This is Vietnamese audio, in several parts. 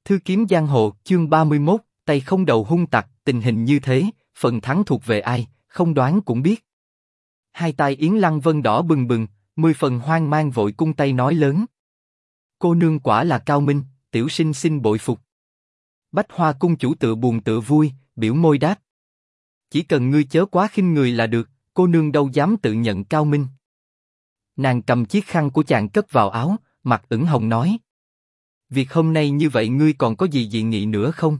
Thư kiếm giang hồ, chương 31, tay không đầu hung tặc, tình hình như thế, phần thắng thuộc về ai, không đoán cũng biết. Hai tay Yến Lăng Vân đỏ bừng bừng, 10 phần hoang mang vội cung tay nói lớn. Cô nương quả là cao minh, tiểu sinh xin bội phục. Bách Hoa cung chủ tựa buồn tựa vui, biểu môi đáp. Chỉ cần ngươi chớ quá khinh người là được, cô nương đâu dám tự nhận cao minh. Nàng cầm chiếc khăn của chàng cất vào áo, mặt ửng hồng nói. Việc hôm nay như vậy ngươi còn có gì dị nghị nữa không?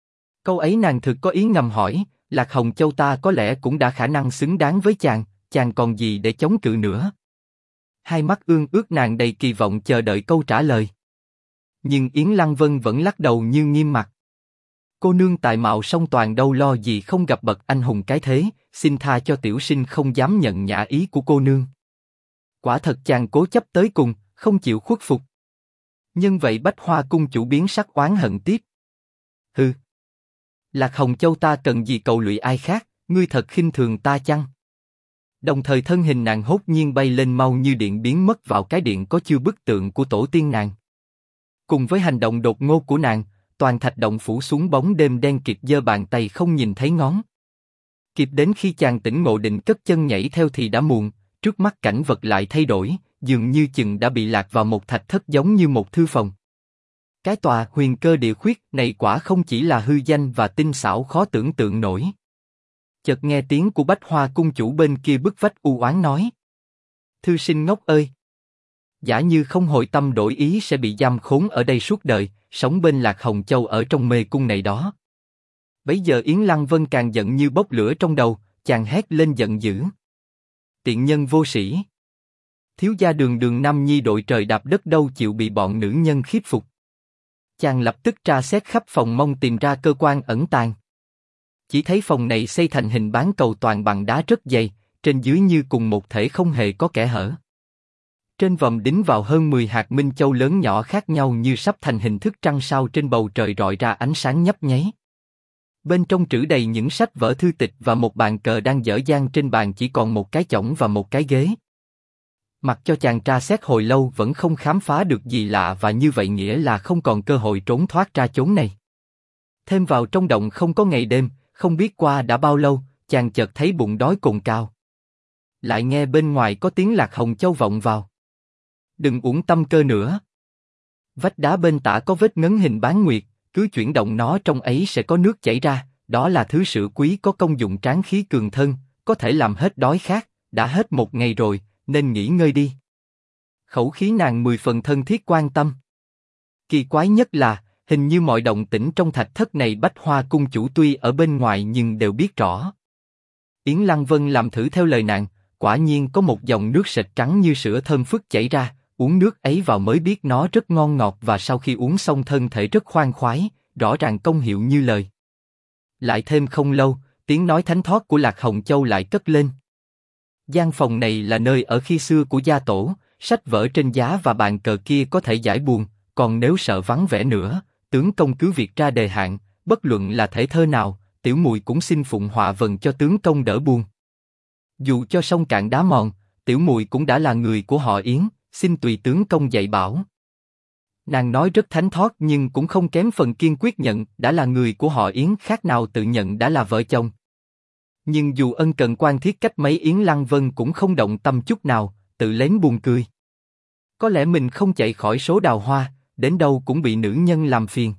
Câu ấy nàng thực có ý ngầm hỏi, Lạc Hồng Châu ta có lẽ cũng đã khả năng xứng đáng với chàng còn gì để chống cự nữa? Hai mắt ương ước nàng đầy kỳ vọng chờ đợi câu trả lời. Nhưng Yến Lăng Vân vẫn lắc đầu như nghiêm mặt. Cô nương tài mạo song toàn đâu lo gì không gặp bậc anh hùng cái thế, xin tha cho tiểu sinh không dám nhận nhã ý của cô nương. Quả thật chàng cố chấp tới cùng, không chịu khuất phục. Nhân vậy Bách Hoa cung chủ biến sắc oán hận tiếp. Hừ. Lạc Hồng Châu ta cần gì cầu lụy ai khác, ngươi thật khinh thường ta chăng? Đồng thời thân hình nàng hốt nhiên bay lên mau như điện biến mất vào cái điện có chư bức tượng của tổ tiên nàng. Cùng với hành động đột ngột của nàng, toàn thạch động phủ xuống bóng đêm đen kịt giơ bàn tay không nhìn thấy ngón. Kịp đến khi chàng tỉnh ngộ định cất chân nhảy theo thì đã muộn, trước mắt cảnh vật lại thay đổi, dường như chừng đã bị lạc vào một thạch thất giống như một thư phòng. Cái tòa huyền cơ địa khuyết này quả không chỉ là hư danh và tinh xảo khó tưởng tượng nổi. Chợt nghe tiếng của Bách Hoa cung chủ bên kia bức vách u oán nói. Thư sinh ngốc ơi! Giả như không hồi tâm đổi ý sẽ bị giam khốn ở đây suốt đời, sống bên Lạc Hồng Châu ở trong mê cung này đó. Bấy giờ Yến Lăng Vân càng giận như bốc lửa trong đầu, chàng hét lên giận dữ. Tiện nhân vô sĩ! Thiếu gia Đường Đường Nam Nhi đội trời đạp đất đâu chịu bị bọn nữ nhân khiếp phục. Chàng lập tức tra xét khắp phòng mong tìm ra cơ quan ẩn tàng. Chỉ thấy phòng này xây thành hình bán cầu toàn bằng đá rất dày, trên dưới như cùng một thể không hề có kẽ hở. Trên vòm đính vào hơn 10 hạt minh châu lớn nhỏ khác nhau như sắp thành hình thức trăng sao trên bầu trời rọi ra ánh sáng nhấp nháy. Bên trong trữ đầy những sách vở thư tịch và một bàn cờ đang dở dang trên bàn chỉ còn một cái chõng và một cái ghế. Mặc cho chàng tra xét hồi lâu vẫn không khám phá được gì lạ và như vậy nghĩa là không còn cơ hội trốn thoát ra chốn này. Thêm vào trong động không có ngày đêm, không biết qua đã bao lâu, chàng chợt thấy bụng đói cồn cào. Lại nghe bên ngoài có tiếng Lạc Hồng Châu vọng vào. Đừng uổng tâm cơ nữa. Vách đá bên tả có vết ngấn hình bán nguyệt, cứ chuyển động nó trong ấy sẽ có nước chảy ra, đó là thứ sữa quý có công dụng tráng khí cường thân, có thể làm hết đói khát, đã hết một ngày rồi, nên nghỉ ngơi đi. Khẩu khí nàng 10 phần thân thiết quan tâm. Kỳ quái nhất là, hình như mọi động tĩnh trong thạch thất này Bách Hoa cung chủ tuy ở bên ngoài nhưng đều biết rõ. Yến Lăng Vân làm thử theo lời nàng, quả nhiên có một dòng nước sệt trắng như sữa thơm phức chảy ra, uống nước ấy vào mới biết nó rất ngon ngọt và sau khi uống xong thân thể rất khoan khoái, rõ ràng công hiệu như lời. Lại thêm không lâu, tiếng nói thánh thót của Lạc Hồng Châu lại cất lên. Gian phòng này là nơi ở khi xưa của gia tổ, sách vở trên giá và bàn cờ kia có thể giải buồn, còn nếu sợ vắng vẻ nữa, tướng công cứ việc ra đề hạn, bất luận là thể thơ nào, tiểu muội cũng xin phụng họa vần cho tướng công đỡ buồn. Dù cho sông cạn đá mòn, tiểu muội cũng đã là người của họ Yến, xin tùy tướng công dạy bảo. Nàng nói rất thánh thót nhưng cũng không kém phần kiên quyết nhận đã là người của họ Yến khác nào tự nhận đã là vợ chồng. Nhưng dù ân cần quan thiết cách mấy Yến Lăng Vân cũng không động tâm chút nào, tự lén buồn cười. Có lẽ mình không chạy khỏi số đào hoa, đến đâu cũng bị nữ nhân làm phiền.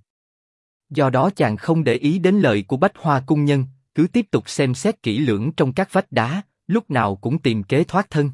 Do đó chàng không để ý đến lời của Bách Hoa cung nhân, cứ tiếp tục xem xét kỹ lưỡng trong các vách đá, lúc nào cũng tìm kế thoát thân.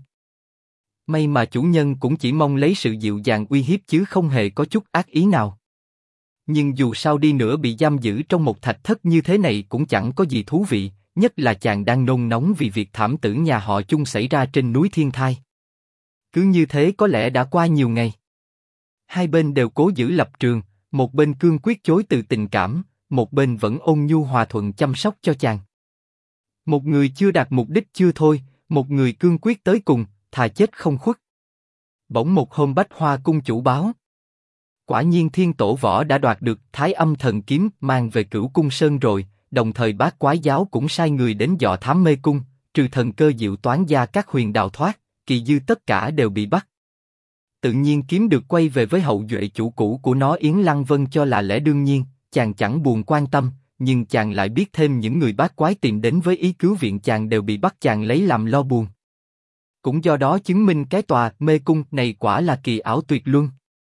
May mà chủ nhân cũng chỉ mong lấy sự dịu dàng uy hiếp chứ không hề có chút ác ý nào. Nhưng dù sao đi nữa bị giam giữ trong một thạch thất như thế này cũng chẳng có gì thú vị, nhất là chàng đang nôn nóng vì việc thảm tử nhà họ Chung xảy ra trên núi Thiên Thai. Cứ như thế có lẽ đã qua nhiều ngày. Hai bên đều cố giữ lập trường, một bên cương quyết chối từ tình cảm, một bên vẫn ôn nhu hòa thuận chăm sóc cho chàng. Một người chưa đạt mục đích chưa thôi, một người cương quyết tới cùng, thà chết không khuất. Bỗng một hôm Bách Hoa cung chủ báo. Quả nhiên Thiên Tổ Võ đã đoạt được Thái Âm Thần Kiếm mang về Cửu Cung Sơn rồi, đồng thời Bát Quái Giáo cũng sai người đến dò thám mê cung, trừ thần cơ diệu toán gia các huyền đào thoát, kỳ dư tất cả đều bị bắt. tự nhiên kiếm được quay về với hậu duệ chủ cũ của nó. Yến Lăng Vân cho là lẽ đương nhiên, chàng chẳng buồn quan tâm, nhưng chàng lại biết thêm những người bát quái tìm đến với ý cứu viện chàng đều bị bắt chàng lấy làm lo buồn. Cũng do đó chứng minh cái tòa mê cung này quả là kỳ ảo tuyệt luân.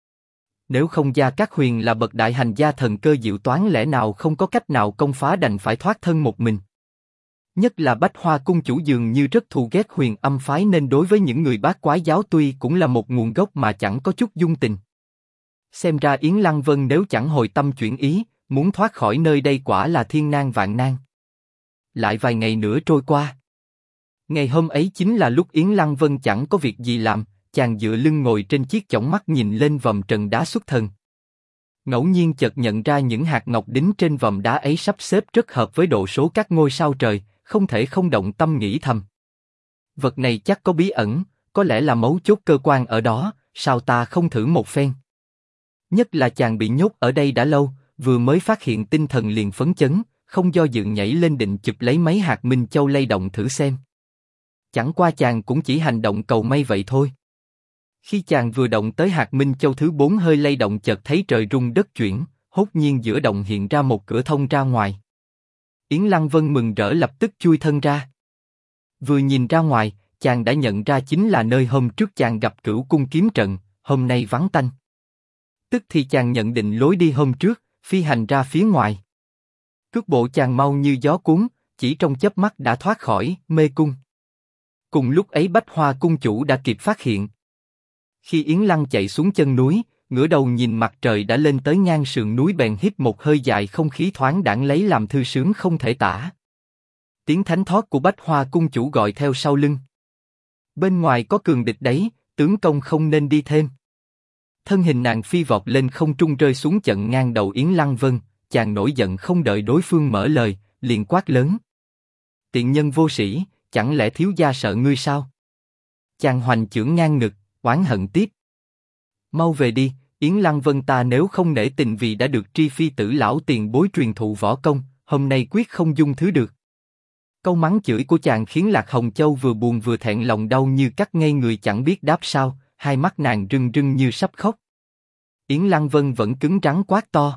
Nếu không Gia Cát Huyền là bậc đại hành gia thần cơ diệu toán lẽ nào không có cách nào công phá đành phải thoát thân một mình. Nhất là Bách Hoa cung chủ dường như rất thù ghét Huyền Âm phái nên đối với những người bát quái giáo tuy cũng là một nguồn gốc mà chẳng có chút dung tình. Xem ra Yến Lăng Vân nếu chẳng hồi tâm chuyển ý, muốn thoát khỏi nơi đây quả là thiên nan vạn nan. Lại vài ngày nữa trôi qua. Ngày hôm ấy chính là lúc Yến Lăng Vân chẳng có việc gì làm, chàng dựa lưng ngồi trên chiếc chõng mắt nhìn lên vòm trần đá xuất thần. Ngẫu nhiên chợt nhận ra những hạt ngọc đính trên vòm đá ấy sắp xếp rất hợp với độ số các ngôi sao trời, không thể không động tâm nghĩ thầm. Vật này chắc có bí ẩn, có lẽ là mấu chốt cơ quan ở đó, sao ta không thử một phen? Nhất là chàng bị nhốt ở đây đã lâu, vừa mới phát hiện tinh thần liền phấn chấn, không do dự nhảy lên định chụp lấy mấy hạt minh châu lay động thử xem. Chẳng qua chàng cũng chỉ hành động cầu may vậy thôi. Khi chàng vừa động tới hạt minh châu thứ 4 hơi lay động chợt thấy trời rung đất chuyển, hốt nhiên giữa động hiện ra một cửa thông ra ngoài. Yến Lăng Vân mừng rỡ lập tức chui thân ra. Vừa nhìn ra ngoài, chàng đã nhận ra chính là nơi hôm trước chàng gặp Cửu Cung kiếm trận, hôm nay vắng tanh. Tức thì chàng nhận định lối đi hôm trước, phi hành ra phía ngoài. Cước bộ chàng mau như gió cuốn, chỉ trong chớp mắt đã thoát khỏi mê cung. Cùng lúc ấy Bách Hoa cung chủ đã kịp phát hiện. Khi Yến Lăng chạy xuống chân núi, ngửa đầu nhìn mặt trời đã lên tới ngang sườn núi bèn hít một hơi dài, không khí thoáng đãng lấy làm thư sướng không thể tả. Tiếng thánh thót của Bách Hoa cung chủ gọi theo sau lưng. Bên ngoài có cường địch đấy, tướng công không nên đi thêm. Thân hình nàng phi vọt lên không trung rơi xuống chặn ngang đầu Yến Lăng Vân, chàng nổi giận không đợi đối phương mở lời, liền quát lớn. Tiện nhân vô sĩ, chẳng lẽ thiếu gia sợ ngươi sao? Chàng hoành chưởng ngang ngực, oán hận tiếp. Mau về đi, Yến Lăng Vân, ta nếu không nể tình vì đã được Tri Phi tử lão tiền bối truyền thụ võ công, hôm nay quyết không dung thứ được. Câu mắng chửi của chàng khiến Lạc Hồng Châu vừa buồn vừa thẹn lòng đau như cắt ngây người chẳng biết đáp sao, hai mắt nàng rưng rưng như sắp khóc. Yến Lăng Vân vẫn cứng rắn quát to.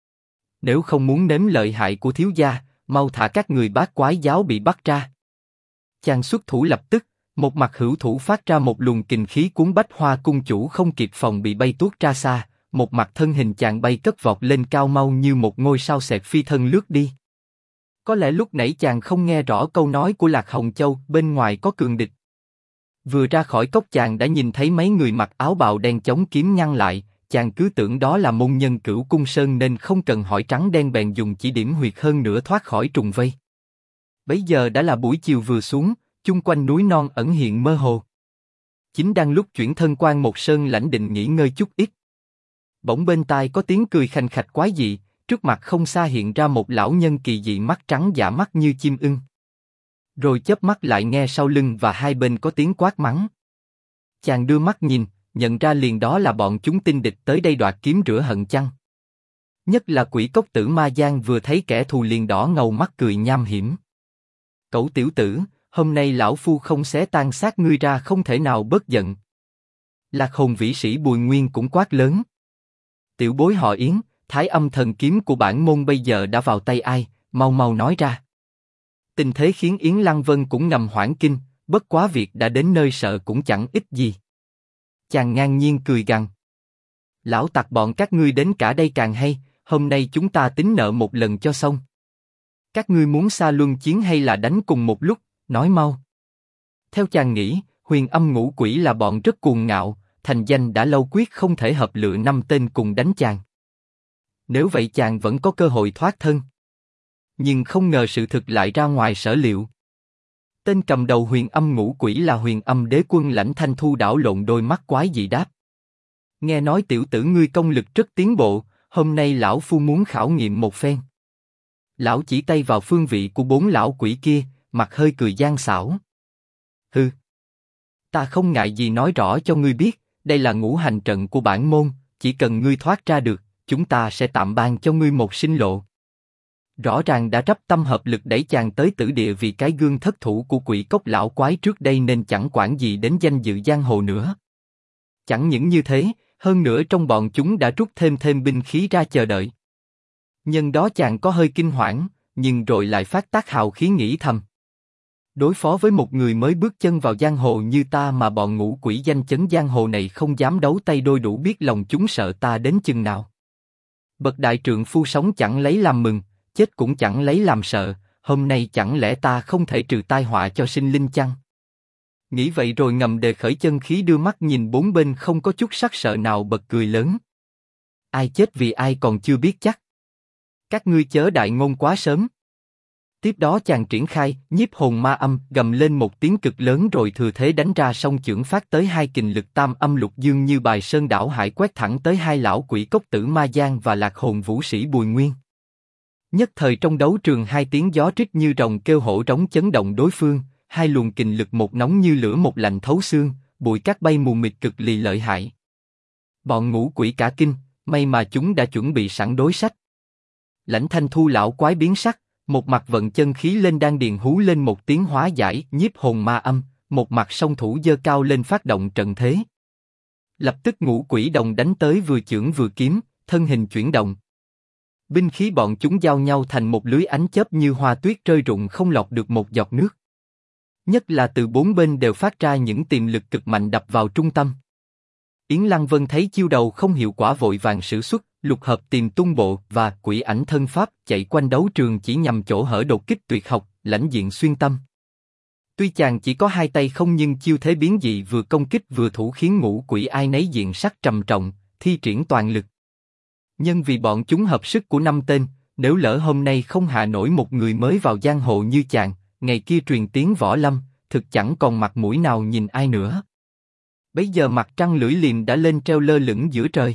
Nếu không muốn nếm lợi hại của thiếu gia, mau thả các người bát quái giáo bị bắt ra. Chàng xuất thủ lập tức, một mặt hữu thủ phát ra một luồng kình khí cuốn Bách Hoa cung chủ không kịp phòng bị bay tuốt ra xa, một mặt thân hình chàng bay cất vọt lên cao mau như một ngôi sao xẹt phi thân lướt đi. Có lẽ lúc nãy chàng không nghe rõ câu nói của Lạc Hồng Châu, bên ngoài có cường địch. Vừa ra khỏi cốc chàng đã nhìn thấy mấy người mặc áo bào đen chống kiếm ngăn lại, chàng cứ tưởng đó là môn nhân Cửu Cung Sơn nên không cần hỏi trắng đen bèn dùng chỉ điểm huyệt hơn nữa thoát khỏi trùng vây. Bấy giờ đã là buổi chiều vừa xuống, chung quanh núi non ẩn hiện mơ hồ. Chính đang lúc chuyển thân Quan Một Sơn lãnh định nghỉ ngơi chút ít. Bỗng bên tai có tiếng cười khành khạch quái dị, trước mặt không xa hiện ra một lão nhân kỳ dị mắt trắng dạ mắt như chim ưng. Rồi chớp mắt lại nghe sau lưng và hai bên có tiếng quát mắng. Chàng đưa mắt nhìn, nhận ra liền đó là bọn chúng tinh địch tới đây đoạt kiếm rửa hận chăng. Nhất là Quỷ Cốc Tử Ma Giang vừa thấy kẻ thù liền đỏ ngầu mắt cười nham hiểm. Cẩu tiểu tử, hôm nay lão phu không xé tan xác ngươi ra không thể nào bớt giận. Lạc Hồn Vĩ Sĩ Bùi Nguyên cũng quát lớn. Tiểu bối họ Yến, Thái Âm thần kiếm của bản môn bây giờ đã vào tay ai, mau mau nói ra. Tình thế khiến Yến Lăng Vân cũng ngầm hoảng kinh, bất quá việc đã đến nơi sợ cũng chẳng ích gì. Chàng ngang nhiên cười gằn. Lão tặc bọn các ngươi đến cả đây càng hay, hôm nay chúng ta tính nợ một lần cho xong. Các ngươi muốn xa luân chiến hay là đánh cùng một lúc, nói mau. Theo chàng nghĩ, Huyền Âm ngũ quỷ là bọn rất cuồng ngạo, thành danh đã lâu quyết không thể hợp lựa 5 tên cùng đánh chàng. Nếu vậy chàng vẫn có cơ hội thoát thân. Nhưng không ngờ sự thực lại ra ngoài sở liệu. Tên cầm đầu Huyền Âm ngũ quỷ là Huyền Âm đế quân Lãnh Thanh Thu đảo lộn đôi mắt quái dị đáp. Nghe nói tiểu tử ngươi công lực rất tiến bộ, hôm nay lão phu muốn khảo nghiệm một phen. Lão chỉ tay vào phương vị của 4 lão quỷ kia, mặt hơi cười gian xảo. Hừ, ta không ngại gì nói rõ cho ngươi biết, đây là ngũ hành trận của bản môn, chỉ cần ngươi thoát ra được, chúng ta sẽ tạm ban cho ngươi một sinh lộ. Rõ ràng đã rắp tâm hợp lực đẩy chàng tới tử địa vì cái gương thất thủ của Quỷ Cốc lão quái trước đây nên chẳng quản gì đến danh dự giang hồ nữa. Chẳng những như thế, hơn nữa trong bọn chúng đã rút thêm binh khí ra chờ đợi. Nhân đó chàng có hơi kinh hoảng, nhưng rồi lại phát tác hào khí nghĩ thầm. Đối phó với một người mới bước chân vào giang hồ như ta mà bọn ngũ quỷ danh chấn giang hồ này không dám đấu tay đôi, đủ biết lòng chúng sợ ta đến chừng nào. Bậc đại trượng phu sống chẳng lấy làm mừng, chết cũng chẳng lấy làm sợ, hôm nay chẳng lẽ ta không thể trừ tai họa cho sinh linh chăng? Nghĩ vậy rồi ngầm đề khởi chân khí, đưa mắt nhìn bốn bên không có chút sắc sợ nào, bật cười lớn. Ai chết vì ai còn chưa biết chắc. Các ngươi chớ đại ngôn quá sớm. Tiếp đó chàng triển khai nhiếp hồn ma âm, gầm lên một tiếng cực lớn rồi thừa thế đánh ra song chưởng, phát tới hai kình lực tam âm lục dương như bài sơn đảo hải, quét thẳng tới hai lão quỷ cốc Tử Ma Giang và lạc hồn vũ sĩ Bùi Nguyên. Nhất thời trong đấu trường hai tiếng gió rít như rồng kêu hổ trống chấn động đối phương, hai luồng kình lực một nóng như lửa một lạnh thấu xương, bụi cát bay mù mịt cực lì lợi hại. Bọn ngũ quỷ cả kinh, may mà chúng đã chuẩn bị sẵn đối sách. Lãnh Thanh Thu lão quái biến sắc, một mặt vận chân khí lên đan điền hú lên một tiếng hóa giải nhiếp hồn ma âm, một mặt song thủ giơ cao lên phát động trận thế. Lập tức ngũ quỷ đồng đánh tới, vừa chưởng vừa kiếm, thân hình chuyển động. Binh khí bọn chúng giao nhau thành một lưới ánh chớp như hoa tuyết rơi rụng, không lọt được một giọt nước. Nhất là từ bốn bên đều phát ra những tiềm lực cực mạnh đập vào trung tâm. Yến Lăng Vân thấy chiêu đầu không hiệu quả, vội vàng sử xuất lục hợp tìm tung bộ và quỷ ảnh thân pháp, chạy quanh đấu trường chỉ nhằm chỗ hở đột kích tuyệt học, lãnh diện xuyên tâm. Tuy chàng chỉ có hai tay không, nhưng chiêu thế biến dị, vừa công kích vừa thủ, khiến ngũ quỷ ai nấy diện sắc trầm trọng, thi triển toàn lực. Nhân vì bọn chúng hợp sức của năm tên, nếu lỡ hôm nay không hạ nổi một người mới vào giang hồ như chàng, ngày kia truyền tiếng võ lâm, thực chẳng còn mặt mũi nào nhìn ai nữa. Bấy giờ mặt trăng lưỡi liềm đã lên treo lơ lửng giữa trời.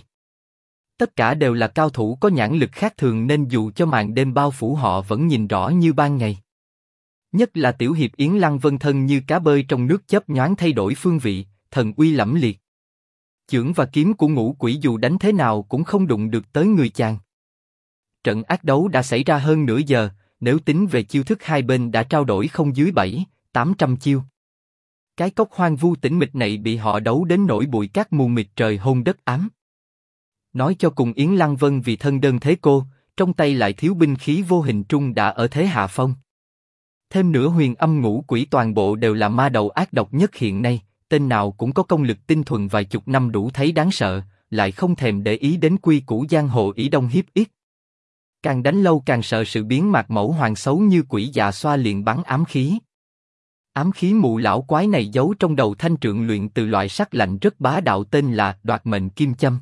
Tất cả đều là cao thủ có nhãn lực khác thường, nên dù cho màn đêm bao phủ họ vẫn nhìn rõ như ban ngày. Nhất là tiểu hiệp Yến Lăng Vân thân như cá bơi trong nước, chớp nhoáng thay đổi phương vị, thần uy lẫm liệt. Chưởng và kiếm của ngũ quỷ dù đánh thế nào cũng không đụng được tới người chàng. Trận ác đấu đã xảy ra hơn nửa giờ, nếu tính về chiêu thức hai bên đã trao đổi không dưới 700-800 chiêu. Cái cốc hoang vu tĩnh mịch này bị họ đấu đến nỗi bụi cát mù mịt, trời hôn đất ám. Nói cho cùng Yến Lăng Vân vì thân đơn thế cô, trong tay lại thiếu binh khí, vô hình trung đã ở thế hạ phong. Thêm nữa huyền âm ngũ quỷ toàn bộ đều là ma đầu ác độc nhất hiện nay, tên nào cũng có công lực tinh thuần vài chục năm đủ thấy đáng sợ, lại không thèm để ý đến quy củ giang hồ ỷ đông hiếp yết. Càng đánh lâu càng sợ sự biến mạc mẫu hoàng xấu như quỷ dạ xoa, liền bắn ám khí. Ám khí mụ lão quái này giấu trong đầu thanh trượng luyện từ loại sắc lạnh rất bá đạo, tên là đoạt mệnh kim châm.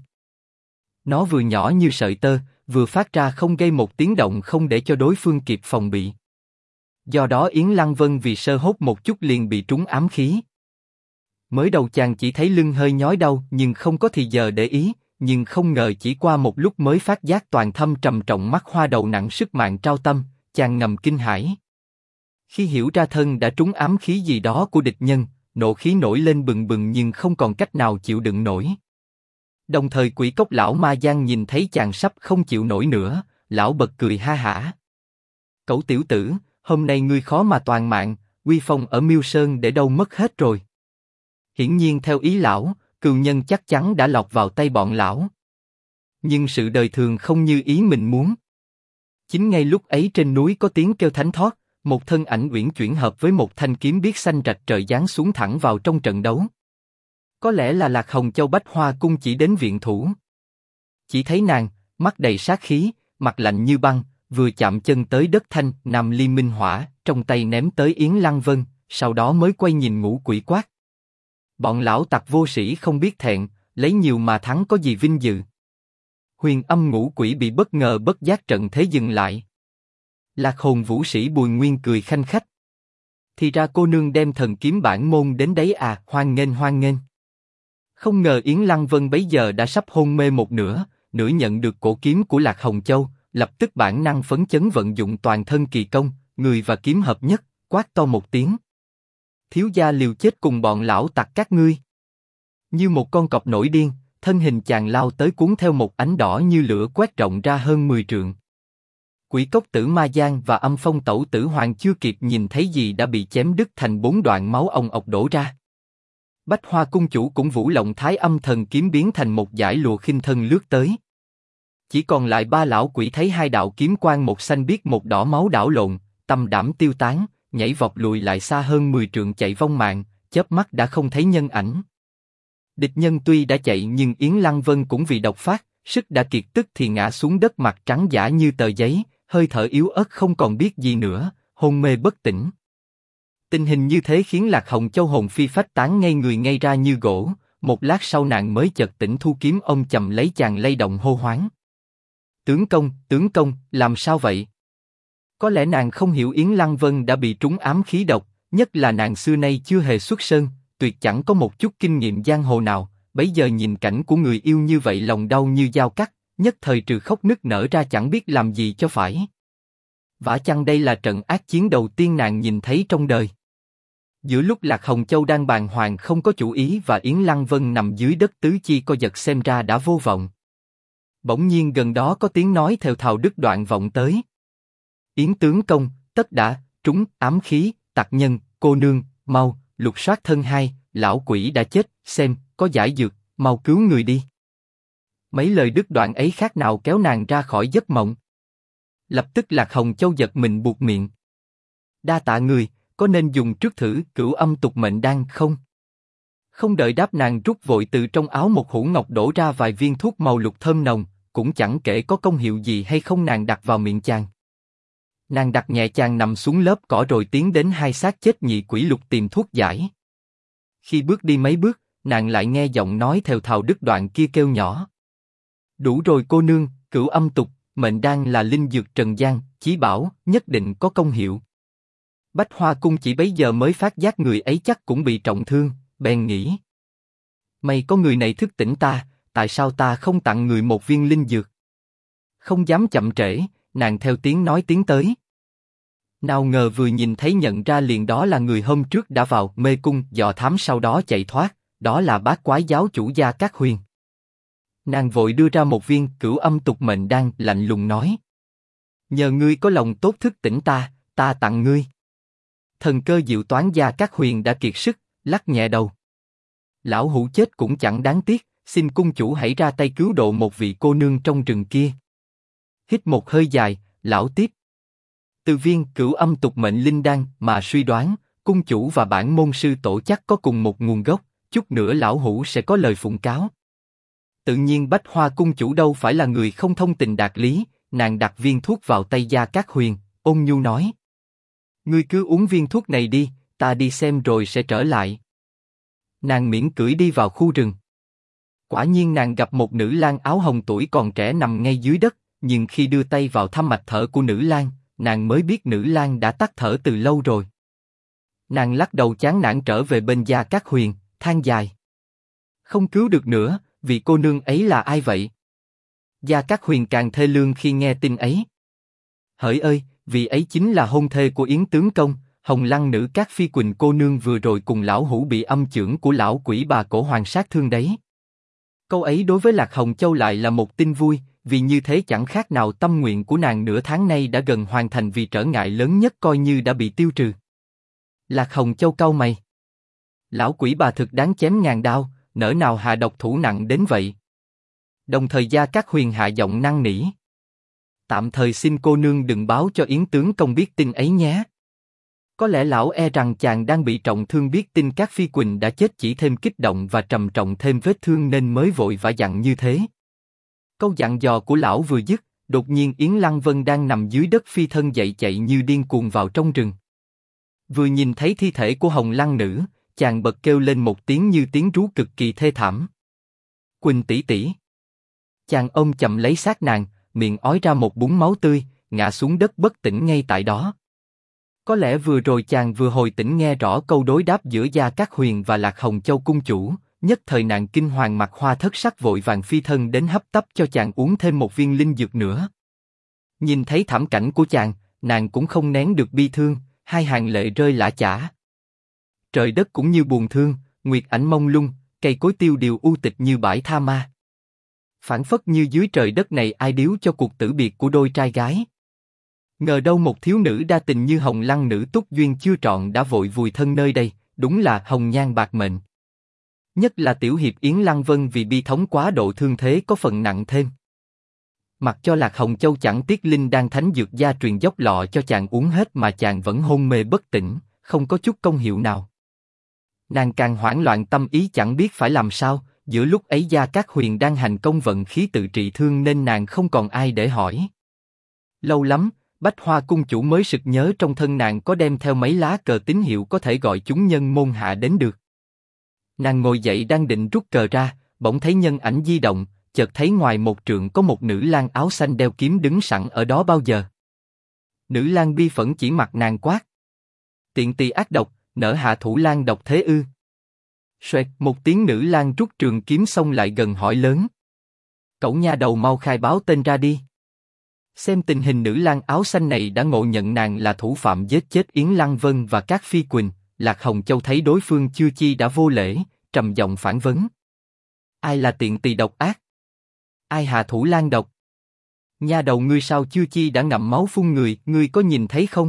Nó vừa nhỏ như sợi tơ, vừa phát ra không gây một tiếng động, không để cho đối phương kịp phòng bị. Do đó Yến Lăng Vân vì sơ hốt một chút liền bị trúng ám khí. Mới đầu chàng chỉ thấy lưng hơi nhói đau, nhưng không có thì giờ để ý, nhưng không ngờ chỉ qua một lúc mới phát giác toàn thâm trầm trọng, mắt hoa đầu nặng sức mạng trao tâm, chàng ngầm kinh hãi. Khi hiểu ra thân đã trúng ám khí gì đó của địch nhân, nộ khí nổi lên bừng bừng nhưng không còn cách nào chịu đựng nổi. Đồng thời quỷ cốc lão Ma Giang nhìn thấy chàng sắp không chịu nổi nữa, lão bật cười ha hả. Cẩu tiểu tử, hôm nay ngươi khó mà toàn mạng, uy phong ở Miêu Sơn để đâu mất hết rồi. Hiển nhiên theo ý lão, cừu nhân chắc chắn đã lọt vào tay bọn lão. Nhưng sự đời thường không như ý mình muốn. Chính ngay lúc ấy trên núi có tiếng kêu thánh thót, một thân ảnh uyển chuyển hợp với một thanh kiếm biếc xanh rạch trời giáng xuống thẳng vào trong trận đấu. Có lẽ là Lạc Hồng Châu Bách Hoa Cung chỉ đến viện thủ. Chỉ thấy nàng, mắt đầy sát khí, mặt lạnh như băng, vừa chạm chân tới đất thanh Nam Ly Minh Hỏa, trong tay ném tới Yến Lăng Vân, sau đó mới quay nhìn ngũ quỷ quát. Bọn lão tặc vô sĩ không biết thẹn, lấy nhiều mà thắng có gì vinh dự. Huyền âm ngũ quỷ bị bất ngờ bất giác trận thế dừng lại. Lạc hồn vũ sĩ Bùi Nguyên cười khanh khách. Thì ra cô nương đem thần kiếm bản môn đến đấy à, hoan nghênh hoan nghênh. Không ngờ Yến Lăng Vân bấy giờ đã sắp hôn mê một nửa, nửa nhận được cổ kiếm của Lạc Hồng Châu, lập tức bản năng phấn chấn vận dụng toàn thân kỳ công, người và kiếm hợp nhất, quát to một tiếng. Thiếu gia liều chết cùng bọn lão tặc các ngươi. Như một con cọp nổi điên, thân hình chàng lao tới cuốn theo một ánh đỏ như lửa quét rộng ra hơn 10 trượng. Quỷ cốc Tử Ma Giang và Âm Phong Tẩu Tử Hoàng chưa kịp nhìn thấy gì đã bị chém đứt thành 4 đoạn, máu ong ọc đổ ra. Bách Hoa cung chủ cũng vũ lộng Thái Âm thần kiếm biến thành một dải lụa khinh thân lướt tới. Chỉ còn lại ba lão quỷ thấy hai đạo kiếm quang một xanh biếc một đỏ máu đảo lộn, tâm đảm tiêu tán, nhảy vọt lùi lại xa hơn 10 trượng chạy vong mạng, chớp mắt đã không thấy nhân ảnh. Địch nhân tuy đã chạy nhưng Yến Lăng Vân cũng vì độc phát, sức đã kiệt tức thì ngã xuống đất mặt trắng dã như tờ giấy, hơi thở yếu ớt không còn biết gì nữa, hôn mê bất tỉnh. Tình hình như thế khiến Lạc Hồng Châu hồn phi phách tán ngây người ngay ra như gỗ, một lát sau nàng mới chợt tỉnh thu kiếm ông chầm lấy chàng lay động hô hoáng. Tướng công, làm sao vậy? Có lẽ nàng không hiểu Yến Lăng Vân đã bị trúng ám khí độc, nhất là nàng xưa nay chưa hề xuất sơn, tuyệt chẳng có một chút kinh nghiệm giang hồ nào, bấy giờ nhìn cảnh của người yêu như vậy lòng đau như dao cắt, nhất thời trừ khóc nức nở ra chẳng biết làm gì cho phải. Vả chăng đây là trận ác chiến đầu tiên nàng nhìn thấy trong đời. Giữa lúc Lạc Hồng Châu đang bàng hoàng không có chủ ý và Yến Lăng Vân nằm dưới đất tứ chi co giật xem ra đã vô vọng. Bỗng nhiên gần đó có tiếng nói thều thào đứt đoạn vọng tới. Yến tướng công, tất đã trúng ám khí, tặc nhân, cô nương, mau lục soát thân hai, lão quỷ đã chết, xem có giải dược, mau cứu người đi. Mấy lời đứt đoạn ấy khác nào kéo nàng ra khỏi giấc mộng. Lập tức Lạc Hồng Châu giật mình buột miệng. Đa tạ người, có nên dùng trước thử Cửu Âm Tục Mệnh Đan không? Không đợi đáp nàng rút vội từ trong áo một hũ ngọc đổ ra vài viên thuốc màu lục thơm nồng, cũng chẳng kể có công hiệu gì hay không nàng đặt vào miệng chàng. Nàng đặt nhẹ chàng nằm xuống lớp cỏ rồi tiến đến hai xác chết nhị quỷ lục tìm thuốc giải. Khi bước đi mấy bước, nàng lại nghe giọng nói thều thào đứt đoạn kia kêu nhỏ. Đủ rồi cô nương, Cửu Âm Tục Mệnh Đan là linh dược trần gian, chí bảo, nhất định có công hiệu. Bách Hoa cung chỉ bấy giờ mới phát giác người ấy chắc cũng bị trọng thương, bèn nghĩ. May có người này thức tỉnh ta, tại sao ta không tặng người một viên linh dược? Không dám chậm trễ, nàng theo tiếng nói tiến tới. Nào ngờ vừa nhìn thấy nhận ra liền đó là người hôm trước đã vào mê cung dò thám sau đó chạy thoát, đó là Bát Quái giáo chủ Gia Cát Huyền. Nàng vội đưa ra một viên Cửu Âm Tục Mệnh Đan, lạnh lùng nói: nhờ ngươi có lòng tốt thức tỉnh ta, ta tặng ngươi. Thần cơ diệu toán Gia Cát Huyền đã kiệt sức, lắc nhẹ đầu. Lão hủ chết cũng chẳng đáng tiếc, xin cung chủ hãy ra tay cứu độ một vị cô nương trong rừng kia. Hít một hơi dài, lão tiếp. Từ viên Cửu Âm Tục Mệnh Linh Đan mà suy đoán, cung chủ và bản môn sư tổ chắc có cùng một nguồn gốc, chút nữa lão hủ sẽ có lời phụng cáo. Tự nhiên Bách Hoa cung chủ đâu phải là người không thông tình đạt lý, nàng đặt viên thuốc vào tay Gia Cát Huyền, ôn nhu nói: ngươi cứ uống viên thuốc này đi, ta đi xem rồi sẽ trở lại. Nàng miễn cưỡi đi vào khu rừng. Quả nhiên nàng gặp một nữ lang áo hồng tuổi còn trẻ nằm ngay dưới đất, nhưng khi đưa tay vào thăm mạch thở của nữ lang, nàng mới biết nữ lang đã tắt thở từ lâu rồi. Nàng lắc đầu chán nản trở về bên Gia Cát Huyền, than dài: không cứu được nữa, vị cô nương ấy là ai vậy? Gia Cát Huyền càng thê lương khi nghe tin ấy. Hỡi ơi, vị ấy chính là hôn thê của Yến tướng công, Hồng Lăng nữ Cát Phi Quỳnh cô nương vừa rồi cùng lão hủ bị âm chưởng của lão quỷ bà cổ hoàng sát thương đấy. Câu ấy đối với Lạc Hồng Châu lại là một tin vui, vì như thế chẳng khác nào tâm nguyện của nàng nửa tháng nay đã gần hoàn thành, vì trở ngại lớn nhất coi như đã bị tiêu trừ. Lạc Hồng Châu cau mày. Lão quỷ bà thực đáng chém ngàn đao, nỡ nào hạ độc thủ nặng đến vậy. Đồng thời Gia Cát Huyền hạ giọng năn nỉ: tạm thời xin cô nương đừng báo cho Yến tướng công biết tin ấy nhé. Có lẽ lão e rằng chàng đang bị trọng thương, biết tin Cát Phi Quỳnh đã chết chỉ thêm kích động và trầm trọng thêm vết thương nên mới vội vã dặn như thế. Câu dặn dò của lão vừa dứt, đột nhiên Yến Lăng Vân đang nằm dưới đất phi thân dậy chạy như điên cuồng vào trong rừng. Vừa nhìn thấy thi thể của Hồng Lăng nữ, chàng bật kêu lên một tiếng như tiếng rú cực kỳ thê thảm. Quỳnh tỷ tỷ. Chàng ôm chậm lấy xác nàng, miệng ói ra một búng máu tươi, ngã xuống đất bất tỉnh ngay tại đó. Có lẽ vừa rồi chàng vừa hồi tỉnh nghe rõ câu đối đáp giữa Gia Cát Huyền và Lạc Hồng Châu cung chủ, nhất thời nàng kinh hoàng mặt hoa thất sắc vội vàng phi thân đến hấp tấp cho chàng uống thêm một viên linh dược nữa. Nhìn thấy thảm cảnh của chàng, nàng cũng không nén được bi thương, hai hàng lệ rơi lã chã. Trời đất cũng như buồn thương, nguyệt ảnh mông lung, cây cối tiêu điều u tịch như bãi tha ma. Phảng phất như dưới trời đất này ai điếu cho cuộc tử biệt của đôi trai gái. Ngờ đâu một thiếu nữ đa tình như Hồng Lăng nữ túc duyên chưa trọn đã vội vùi thân nơi đây, đúng là hồng nhan bạc mệnh. Nhất là tiểu hiệp Yến Lăng Vân vì bi thống quá độ thương thế có phần nặng thêm. Mặc cho Lạc Hồng Châu chẳng tiếc linh đan thánh dược gia truyền dốc lọ cho chàng uống hết mà chàng vẫn hôn mê bất tỉnh, không có chút công hiệu nào. Nàng càng hoảng loạn tâm ý chẳng biết phải làm sao, giữa lúc ấy Gia Cát Huyền đang hành công vận khí tự trị thương nên nàng không còn ai để hỏi. Lâu lắm, Bách Hoa cung chủ mới sực nhớ trong thân nàng có đem theo mấy lá cờ tín hiệu có thể gọi chúng nhân môn hạ đến được. Nàng ngồi dậy đang định rút cờ ra, bỗng thấy nhân ảnh di động, chợt thấy ngoài một trượng có một nữ lang áo xanh đeo kiếm đứng sẵn ở đó bao giờ. Nữ lang bi phẫn chỉ mặt nàng quát: tiện tỳ ác độc, nỡ hạ thủ lang độc thế ư? Xoẹt một tiếng, nữ lang rút trường kiếm xông lại gần hỏi lớn: cẩu nha đầu mau khai báo tên ra đi. Xem tình hình nữ lang áo xanh này đã ngộ nhận nàng là thủ phạm giết chết Yến Lăng Vân và các phi quỳnh. Lạc Hồng Châu thấy đối phương chưa chi đã vô lễ, trầm giọng phản vấn: ai là tiện tỳ độc ác? Ai hạ thủ lang độc? Nha đầu ngươi sao chưa chi đã ngậm máu phun người, ngươi có nhìn thấy không?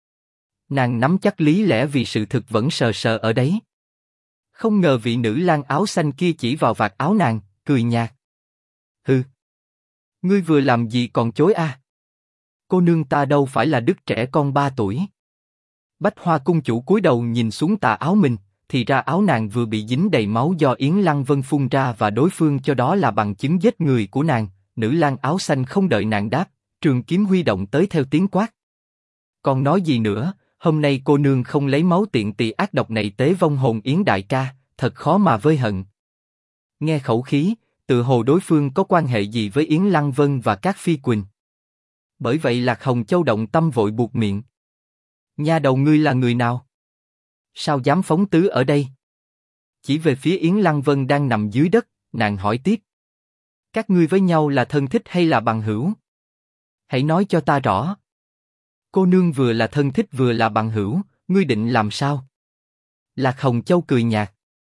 Nàng nắm chắc lý lẽ vì sự thực vẫn sờ sờ ở đấy. Không ngờ vị nữ lang áo xanh kia chỉ vào vạt áo nàng, cười nhạt: hừ, ngươi vừa làm gì còn chối à? Cô nương ta đâu phải là đứa trẻ con 3 tuổi. Bách Hoa cung chủ cúi đầu nhìn xuống tà áo mình, thì ra áo nàng vừa bị dính đầy máu do Yến Lăng Vân phun ra và đối phương cho đó là bằng chứng giết người của nàng. Nữ lang áo xanh không đợi nàng đáp, trường kiếm huy động tới theo tiếng quát: còn nói gì nữa, hôm nay cô nương không lấy máu tiện tỳ ác độc này tế vong hồn Yến đại ca, thật khó mà vơi hận. Nghe khẩu khí, tự hồ đối phương có quan hệ gì với Yến Lăng Vân và các phi quỳnh. Bởi vậy Lạc Hồng Châu động tâm vội buộc miệng: nha đầu ngươi là người nào? Sao dám phóng tứ ở đây? Chỉ về phía Yến Lăng Vân đang nằm dưới đất, nàng hỏi tiếp: các ngươi với nhau là thân thích hay là bằng hữu? Hãy nói cho ta rõ. Cô nương vừa là thân thích vừa là bằng hữu, ngươi định làm sao? Lạc Hồng Châu cười nhạt: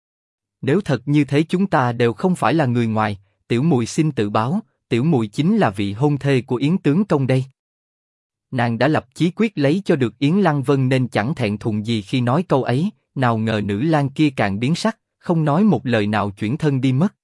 nếu thật như thế chúng ta đều không phải là người ngoài, tiểu muội xin tự báo, tiểu muội chính là vị hôn thê của Yến tướng công đây. Nàng đã lập chí quyết lấy cho được Yến Lăng Vân nên chẳng thẹn thùng gì khi nói câu ấy, nào ngờ nữ lang kia càng biến sắc, không nói một lời nào chuyển thân đi mất.